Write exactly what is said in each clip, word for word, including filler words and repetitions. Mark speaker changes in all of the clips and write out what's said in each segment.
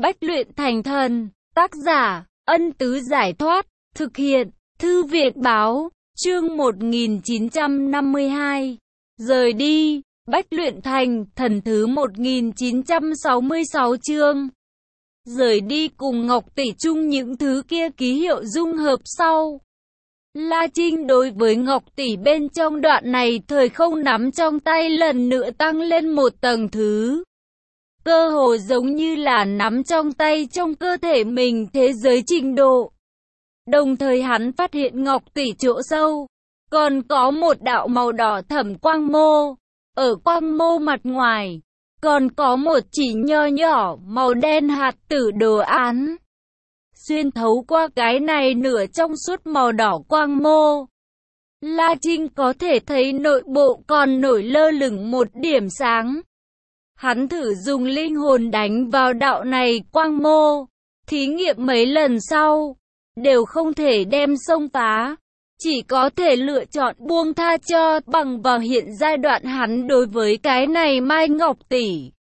Speaker 1: Bách luyện thành thần. Tác giả, Ân Tứ Giải Thoát. Thực hiện, Thư viện Báo. Chương một nghìn chín trăm năm mươi hai. Rời đi. Bách luyện thành thần thứ một nghìn chín trăm sáu mươi sáu chương. Rời đi cùng Ngọc Tỷ chung những thứ kia ký hiệu dung hợp sau. La Trinh đối với Ngọc Tỷ bên trong đoạn này thời không nắm trong tay lần nữa tăng lên một tầng thứ. Cơ hồ giống như là nắm trong tay trong cơ thể mình thế giới trình độ. Đồng thời hắn phát hiện Ngọc Tỷ chỗ sâu, còn có một đạo màu đỏ thẫm quang mô. Ở quang mô mặt ngoài, còn có một chỉ nho nhỏ màu đen hạt tử đồ án. Xuyên thấu qua cái này nửa trong suốt màu đỏ quang mô, La Trinh có thể thấy nội bộ còn nổi lơ lửng một điểm sáng. Hắn thử dùng linh hồn đánh vào đạo này quang mô, thí nghiệm mấy lần sau, đều không thể đem xông phá. Chỉ có thể lựa chọn buông tha cho bằng vào hiện giai đoạn hắn đối với cái này Mai Ngọc Tỷ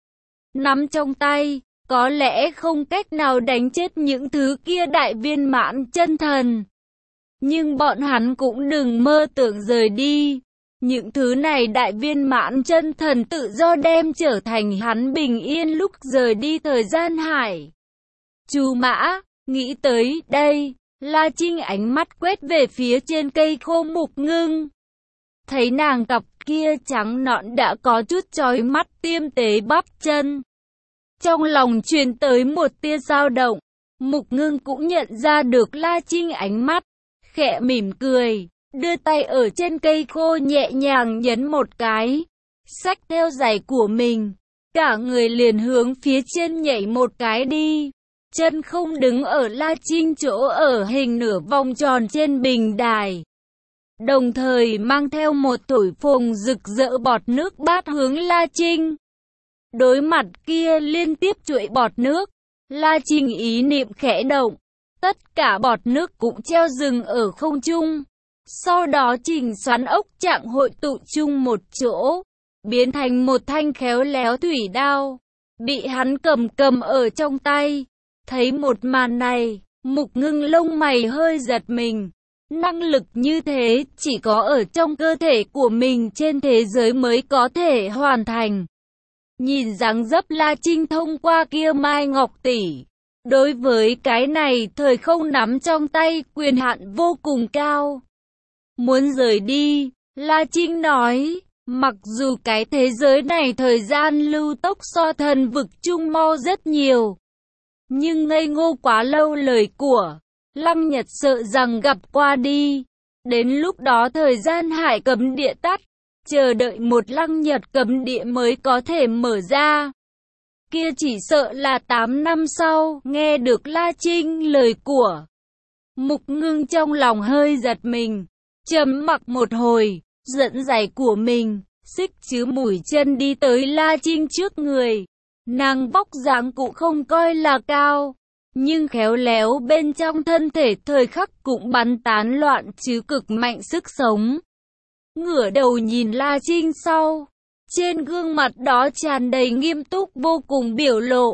Speaker 1: nắm trong tay, có lẽ không cách nào đánh chết những thứ kia đại viên mãn chân thần. Nhưng bọn hắn cũng đừng mơ tưởng rời đi. Những thứ này đại viên mãn chân thần tự do đem trở thành hắn bình yên lúc rời đi thời gian hải. Chú Mã, nghĩ tới đây, La Trinh ánh mắt quét về phía trên cây khô Mục Ngưng. Thấy nàng cặp kia trắng nõn đã có chút chói mắt tiêm tế bắp chân. Trong lòng truyền tới một tia dao động. Mục Ngưng cũng nhận ra được La Trinh ánh mắt, khẽ mỉm cười, đưa tay ở trên cây khô nhẹ nhàng nhấn một cái, xách theo giày của mình, cả người liền hướng phía trên nhảy một cái đi. Chân không đứng ở La Trinh chỗ ở hình nửa vòng tròn trên bình đài. Đồng thời mang theo một thổi phồng rực rỡ bọt nước bát hướng La Trinh. Đối mặt kia liên tiếp chuỗi bọt nước, La Trinh ý niệm khẽ động. Tất cả bọt nước cũng treo dừng ở không trung. Sau đó chỉnh xoắn ốc trạng hội tụ chung một chỗ, biến thành một thanh khéo léo thủy đao, bị hắn cầm cầm ở trong tay. Thấy một màn này, Mục Ngưng lông mày hơi giật mình. Năng lực như thế chỉ có ở trong cơ thể của mình trên thế giới mới có thể hoàn thành. Nhìn dáng dấp La Trinh thông qua kia Mai Ngọc Tỷ, đối với cái này thời không nắm trong tay quyền hạn vô cùng cao. Muốn rời đi, La Trinh nói, mặc dù cái thế giới này thời gian lưu tốc so thần vực chung mau rất nhiều, nhưng ngây ngô quá lâu lời của Lăng Nhật sợ rằng gặp qua đi. Đến lúc đó thời gian hải cấm địa tắt, chờ đợi một Lăng Nhật cấm địa mới có thể mở ra. Kia chỉ sợ là tám năm sau. Nghe được La Trinh lời của Mục Ngưng trong lòng hơi giật mình, trầm mặc một hồi, dẫn giày của mình, xích chứ mũi chân đi tới La Trinh trước người. Nàng vóc dáng cũng không coi là cao, nhưng khéo léo bên trong thân thể thời khắc cũng bắn tán loạn chứ cực mạnh sức sống. Ngửa đầu nhìn La Trinh sau, trên gương mặt đó tràn đầy nghiêm túc vô cùng biểu lộ.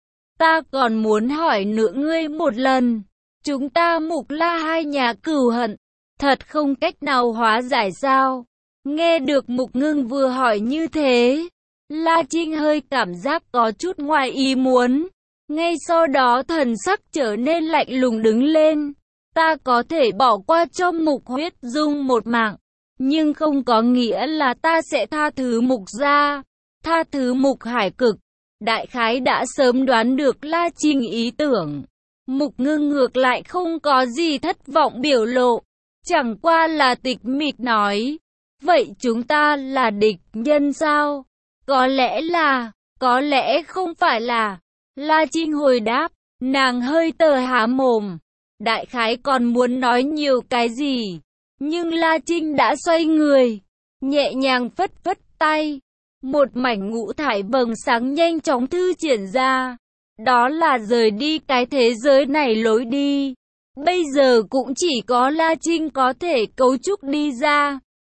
Speaker 1: Ta còn muốn hỏi nữa ngươi một lần, chúng ta Mục La hai nhà cửu hận, thật không cách nào hóa giải sao? Nghe được Mục Ngưng vừa hỏi như thế, La Trinh hơi cảm giác có chút ngoài ý muốn. Ngay sau đó thần sắc trở nên lạnh lùng đứng lên. Ta có thể bỏ qua cho Mục Huyết Dung một mạng, nhưng không có nghĩa là ta sẽ tha thứ Mục gia, tha thứ Mục Hải Cực. Đại khái đã sớm đoán được La Trinh ý tưởng. Mục Ngưng ngược lại không có gì thất vọng biểu lộ, chẳng qua là tịch mịch nói, vậy chúng ta là địch nhân sao? Có lẽ là, có lẽ không phải là. La Trinh hồi đáp, nàng hơi tờ há mồm, đại khái còn muốn nói nhiều cái gì, nhưng La Trinh đã xoay người, nhẹ nhàng phất phất tay, một mảnh ngũ thải vầng sáng nhanh chóng thư triển ra, đó là rời đi cái thế giới này lối đi. Bây giờ cũng chỉ có La Trinh có thể cấu trúc đi ra.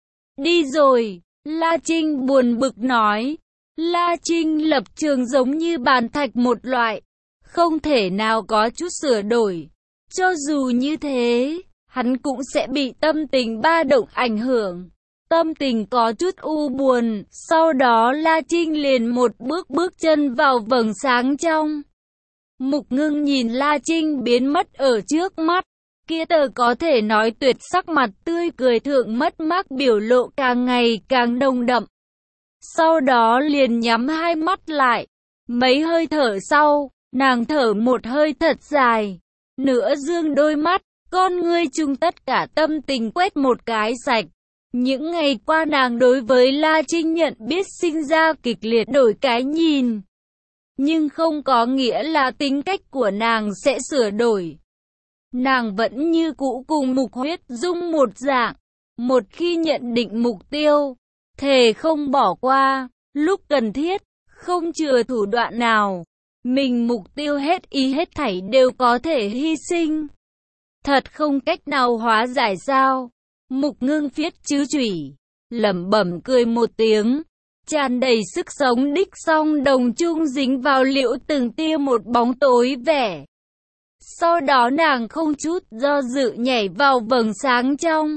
Speaker 1: Đi rồi, La Trinh buồn bực nói. La Trinh lập trường giống như bàn thạch một loại, không thể nào có chút sửa đổi. Cho dù như thế, hắn cũng sẽ bị tâm tình ba động ảnh hưởng. Tâm tình có chút u buồn, sau đó La Trinh liền một bước bước chân vào vầng sáng trong. Mục Ngưng nhìn La Trinh biến mất ở trước mắt, kia tờ có thể nói tuyệt sắc mặt tươi cười thượng mất mát biểu lộ càng ngày càng nồng đậm. Sau đó liền nhắm hai mắt lại, mấy hơi thở sau, nàng thở một hơi thật dài, nửa dương đôi mắt, con ngươi chung tất cả tâm tình quét một cái sạch. Những ngày qua nàng đối với La Trinh nhận biết sinh ra kịch liệt đổi cái nhìn. Nhưng không có nghĩa là tính cách của nàng sẽ sửa đổi. Nàng vẫn như cũ cùng Mục Huyết Dung một dạng. Một khi nhận định mục tiêu, thề không bỏ qua, lúc cần thiết, không chừa thủ đoạn nào. Mình mục tiêu hết ý hết thảy đều có thể hy sinh. Thật không cách nào hóa giải sao? Mục Ngưng phiết chứ chủy, lẩm bẩm cười một tiếng, tràn đầy sức sống đích song đồng chung dính vào liễu từng tia một bóng tối vẻ. Sau đó nàng không chút do dự nhảy vào vầng sáng trong.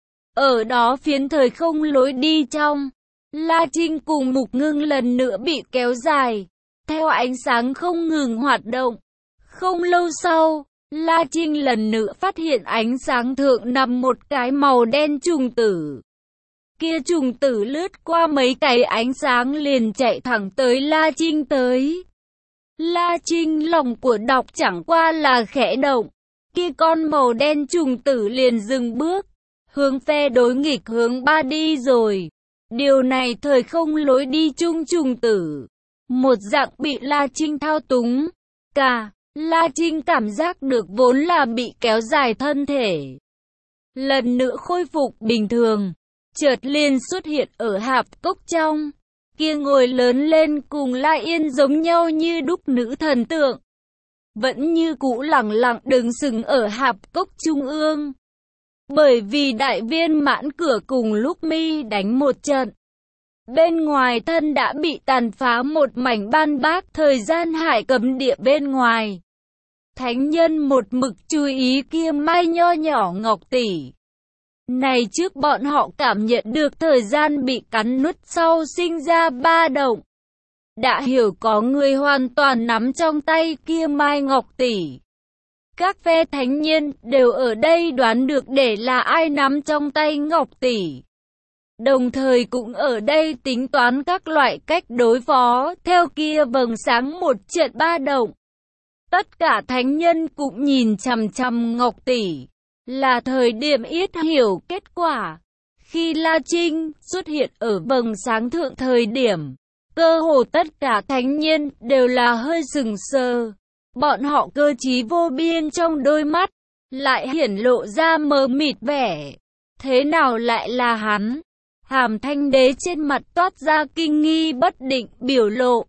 Speaker 1: Ở đó phiến thời không lối đi trong, La Trinh cùng Mục Ngưng lần nữa bị kéo dài, theo ánh sáng không ngừng hoạt động. Không lâu sau, La Trinh lần nữa phát hiện ánh sáng thượng nằm một cái màu đen trùng tử. Kia trùng tử lướt qua mấy cái ánh sáng liền chạy thẳng tới La Trinh tới. La Trinh lòng của đọc chẳng qua là khẽ động. Kia con màu đen trùng tử liền dừng bước, hướng phe đối nghịch hướng ba đi rồi. Điều này thời không lối đi chung trùng tử, một dạng bị La Trinh thao túng. Cả La Trinh cảm giác được vốn là bị kéo dài thân thể, lần nữa khôi phục bình thường, chợt liền xuất hiện ở hạp cốc trong. Kia ngồi lớn lên cùng La Yên giống nhau như đúc nữ thần tượng, vẫn như cũ lẳng lặng đứng sừng ở hạp cốc trung ương. Bởi vì đại viên mãn cửa cùng lúc mi đánh một trận, bên ngoài thân đã bị tàn phá một mảnh ban bác thời gian hải cấm địa bên ngoài. Thánh nhân một mực chú ý kia mai nho nhỏ ngọc tỷ. Này trước bọn họ cảm nhận được thời gian bị cắn nuốt sau sinh ra ba động. Đã hiểu có người hoàn toàn nắm trong tay kia mai ngọc tỷ. Các phe thánh nhân đều ở đây đoán được để là ai nắm trong tay ngọc tỷ. Đồng thời cũng ở đây tính toán các loại cách đối phó theo kia vầng sáng một trận ba động. Tất cả thánh nhân cũng nhìn chằm chằm ngọc tỷ, là thời điểm yết hiểu kết quả. Khi La Trinh xuất hiện ở vầng sáng thượng thời điểm, cơ hồ tất cả thánh nhân đều là hơi sừng sờ. Bọn họ cơ trí vô biên trong đôi mắt, lại hiển lộ ra mờ mịt vẻ. Thế nào lại là hắn? Hàm Thanh Đế trên mặt toát ra kinh nghi bất định biểu lộ.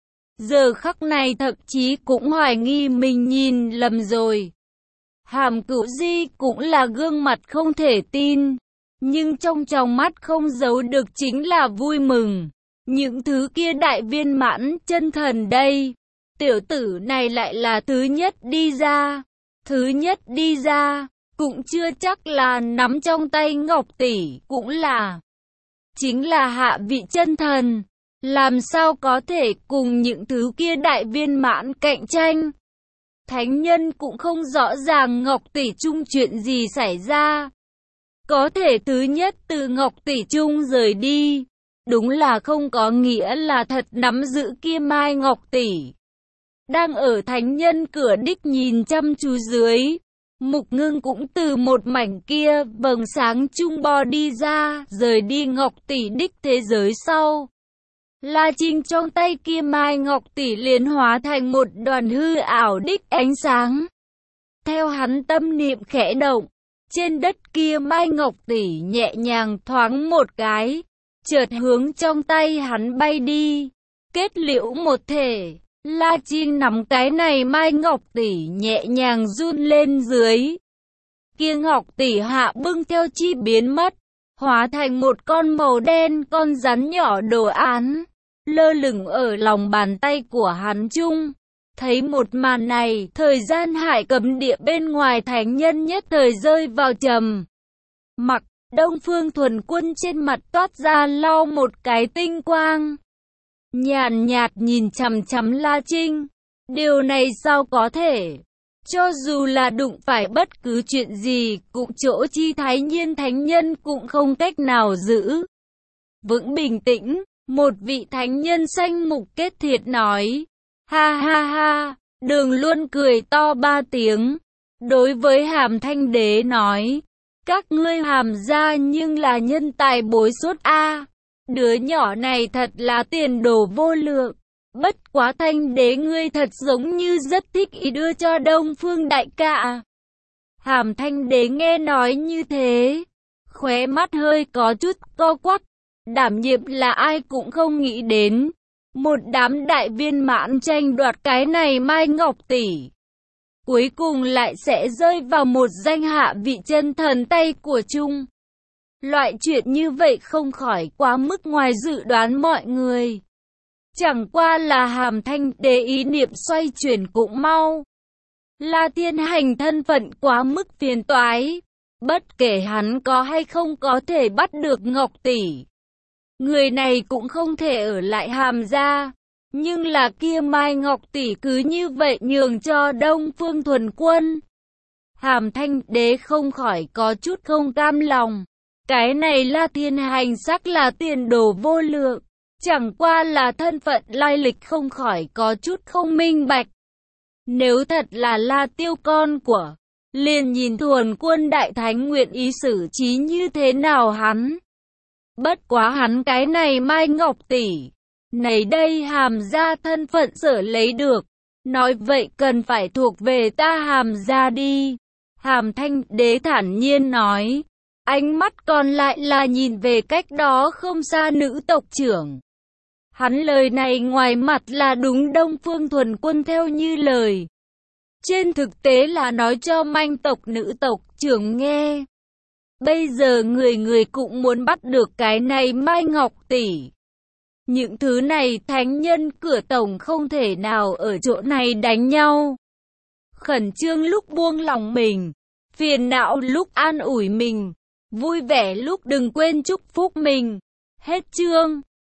Speaker 1: Giờ khắc này thậm chí cũng hoài nghi mình nhìn lầm rồi. Hàm Cửu Di cũng là gương mặt không thể tin, nhưng trong tròng mắt không giấu được chính là vui mừng. Những thứ kia đại viên mãn chân thần đây, tiểu tử này lại là thứ nhất đi ra. Thứ nhất đi ra, cũng chưa chắc là nắm trong tay ngọc tỷ, cũng là chính là hạ vị chân thần. Làm sao có thể cùng những thứ kia đại viên mãn cạnh tranh? Thánh nhân cũng không rõ ràng ngọc tỷ chung chuyện gì xảy ra. Có thể thứ nhất từ ngọc tỷ chung rời đi, đúng là không có nghĩa là thật nắm giữ kia mai ngọc tỷ. Đang ở thánh nhân cửa đích nhìn chăm chú dưới, Mục Ngưng cũng từ một mảnh kia vầng sáng chung bò đi ra, rời đi ngọc tỷ đích thế giới sau. La Trinh trong tay kia mai ngọc tỷ liền hóa thành một đoàn hư ảo đích ánh sáng. Theo hắn tâm niệm khẽ động, trên đất kia mai ngọc tỷ nhẹ nhàng thoáng một cái, chợt hướng trong tay hắn bay đi, kết liễu một thể. La Trinh nắm cái này mai ngọc tỷ nhẹ nhàng run lên dưới. Kia ngọc tỷ hạ bưng theo chi biến mất, hóa thành một con màu đen con rắn nhỏ đồ án, lơ lửng ở lòng bàn tay của hắn chung. Thấy một màn này, thời gian hải cấm địa bên ngoài thánh nhân nhất thời rơi vào trầm mặc. Đông Phương Thuần Quân trên mặt toát ra lau một cái tinh quang, nhàn nhạt nhìn chằm chằm La Trinh. Điều này sao có thể? Cho dù là đụng phải bất cứ chuyện gì, cũng chỗ chi thái nhiên thánh nhân cũng không cách nào giữ vững bình tĩnh. Một vị thánh nhân xanh mục kết thiệt nói. Ha ha ha, Đường Luân cười to ba tiếng. Đối với Hàm Thanh Đế nói. Các ngươi Hàm gia nhưng là nhân tài bối xuất a. Đứa nhỏ này thật là tiền đồ vô lượng. Bất quá Thanh Đế ngươi thật giống như rất thích ý đưa cho Đông Phương đại ca. Hàm Thanh Đế nghe nói như thế, khóe mắt hơi có chút co quắp. Đảm nhiệm là ai cũng không nghĩ đến. Một đám đại viên mãn tranh đoạt cái này Mai Ngọc tỷ, cuối cùng lại sẽ rơi vào một danh hạ vị chân thần tay của chung. Loại chuyện như vậy không khỏi quá mức ngoài dự đoán mọi người. Chẳng qua là Hàm Thanh Đế ý niệm xoay chuyển cũng mau. La Thiên Hành thân phận quá mức phiền toái. Bất kể hắn có hay không có thể bắt được Ngọc tỷ, người này cũng không thể ở lại Hàm gia. Nhưng là kia Mai Ngọc tỷ cứ như vậy nhường cho Đông Phương Thuần Quân. Hàm Thanh Đế không khỏi có chút không cam lòng. Cái này La Thiên Hành sắc là tiền đồ vô lượng. Chẳng qua là thân phận lai lịch không khỏi có chút không minh bạch. Nếu thật là La Tiêu con của, liền nhìn Thuần Quân đại thánh nguyện ý xử trí như thế nào hắn. Bất quá hắn cái này Mai Ngọc tỷ, này đây Hàm gia thân phận sở lấy được. Nói vậy cần phải thuộc về ta Hàm gia đi. Hàm Thanh Đế thản nhiên nói. Ánh mắt còn lại là nhìn về cách đó không xa nữ tộc trưởng. Hắn lời này ngoài mặt là đúng Đông Phương Thuần Quân theo như lời. Trên thực tế là nói cho manh tộc nữ tộc trưởng nghe. Bây giờ người người cũng muốn bắt được cái này Mai Ngọc tỷ. Những thứ này thánh nhân cửa tổng không thể nào ở chỗ này đánh nhau. Khẩn trương lúc buông lòng mình, phiền não lúc an ủi mình, vui vẻ lúc đừng quên chúc phúc mình. Hết chương.